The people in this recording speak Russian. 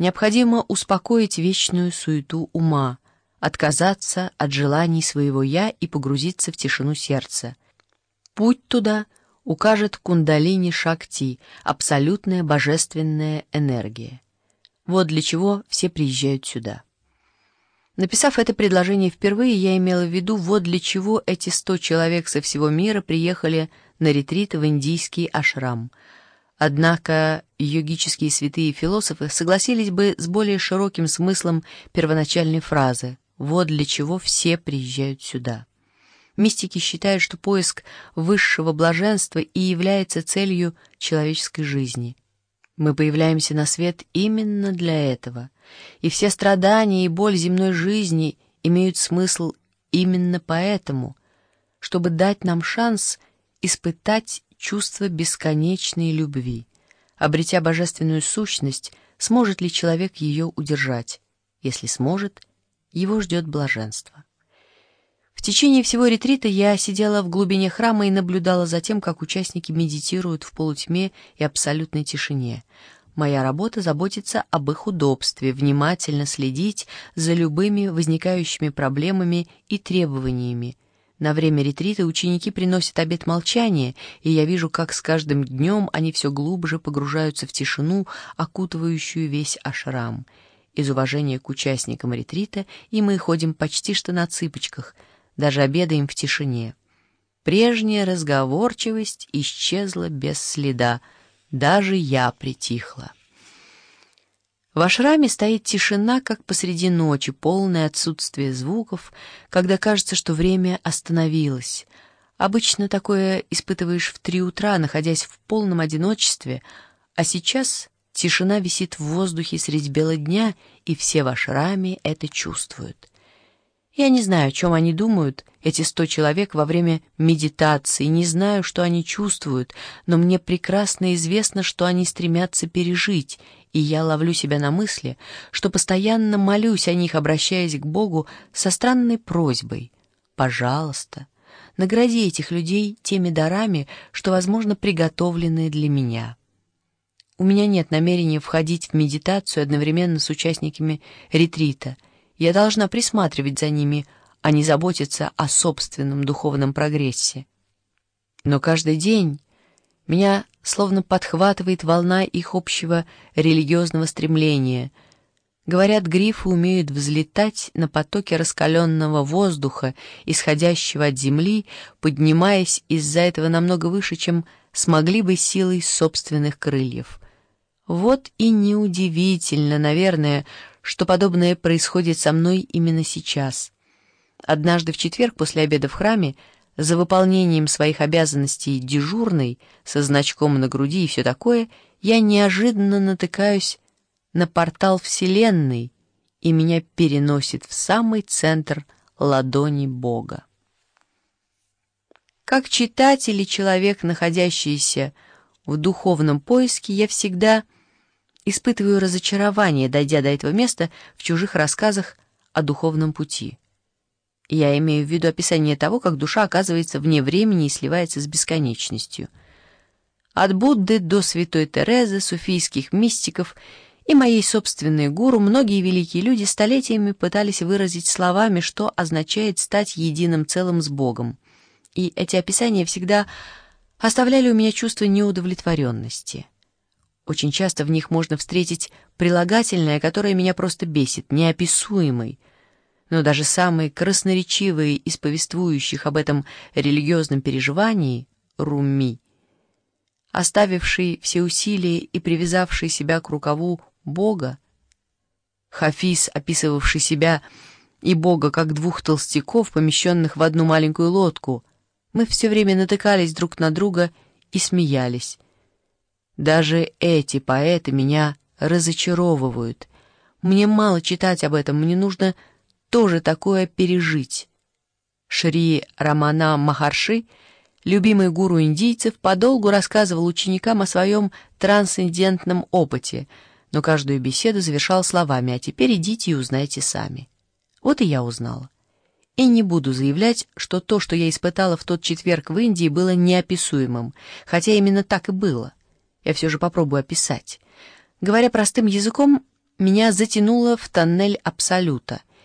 Необходимо успокоить вечную суету ума, отказаться от желаний своего «я» и погрузиться в тишину сердца. Путь туда укажет кундалини-шакти, абсолютная божественная энергия. Вот для чего все приезжают сюда. Написав это предложение впервые, я имела в виду, вот для чего эти 100 человек со всего мира приехали на ретрит в индийский ашрам. Однако йогические святые философы согласились бы с более широким смыслом первоначальной фразы «вот для чего все приезжают сюда». Мистики считают, что поиск высшего блаженства и является целью человеческой жизни. Мы появляемся на свет именно для этого, и все страдания и боль земной жизни имеют смысл именно поэтому, чтобы дать нам шанс испытать чувство бесконечной любви. Обретя божественную сущность, сможет ли человек ее удержать? Если сможет, его ждет блаженство. В течение всего ретрита я сидела в глубине храма и наблюдала за тем, как участники медитируют в полутьме и абсолютной тишине. Моя работа — заботиться об их удобстве, внимательно следить за любыми возникающими проблемами и требованиями. На время ретрита ученики приносят обет молчания, и я вижу, как с каждым днем они все глубже погружаются в тишину, окутывающую весь ашрам. Из уважения к участникам ретрита и мы ходим почти что на цыпочках, даже обедаем в тишине. Прежняя разговорчивость исчезла без следа, даже я притихла. В ашраме стоит тишина, как посреди ночи, полное отсутствие звуков, когда кажется, что время остановилось. Обычно такое испытываешь в 3 утра, находясь в полном одиночестве, а сейчас тишина висит в воздухе средь бела дня, и все в ашраме это чувствуют. Я не знаю, о чем они думают, эти 100 человек во время медитации, не знаю, что они чувствуют, но мне прекрасно известно, что они стремятся пережить, и я ловлю себя на мысли, что постоянно молюсь о них, обращаясь к Богу со странной просьбой: «Пожалуйста, награди этих людей теми дарами, что, возможно, приготовлены для меня». У меня нет намерения входить в медитацию одновременно с участниками ретрита. Я должна присматривать за ними, а не заботиться о собственном духовном прогрессе. Но каждый день меня словно подхватывает волна их общего религиозного стремления. Говорят, грифы умеют взлетать на потоке раскаленного воздуха, исходящего от земли, поднимаясь из-за этого намного выше, чем смогли бы силой собственных крыльев. Вот и неудивительно, наверное, что подобное происходит со мной именно сейчас. Однажды в четверг после обеда в храме, за выполнением своих обязанностей дежурной, со значком на груди и все такое, я неожиданно натыкаюсь на портал Вселенной, и меня переносит в самый центр ладони Бога. Как читатель и человек, находящийся в духовном поиске, я всегда испытываю разочарование, дойдя до этого места в чужих рассказах о духовном пути. Я имею в виду описание того, как душа оказывается вне времени и сливается с бесконечностью. От Будды до святой Терезы, суфийских мистиков и моей собственной гуру многие великие люди столетиями пытались выразить словами, что означает стать единым целым с Богом. И эти описания всегда оставляли у меня чувство неудовлетворенности. Очень часто в них можно встретить прилагательное, которое меня просто бесит, неописуемый. Но даже самые красноречивые из повествующих об этом религиозном переживании — Руми, оставивший все усилия и привязавший себя к рукаву Бога, Хафиз, описывавший себя и Бога как 2 толстяков, помещенных в одну маленькую лодку, мы все время натыкались друг на друга и смеялись. Даже эти поэты меня разочаровывают. Мне мало читать об этом, мне нужно тоже такое пережить. Шри Рамана Махарши, любимый гуру индийцев, подолгу рассказывал ученикам о своем трансцендентном опыте, но каждую беседу завершал словами: «А теперь идите и узнайте сами». Вот и я узнала. И не буду заявлять, что то, что я испытала в тот четверг в Индии, было неописуемым, хотя именно так и было. Я все же попробую описать. Говоря простым языком, меня затянуло в тоннель Абсолюта,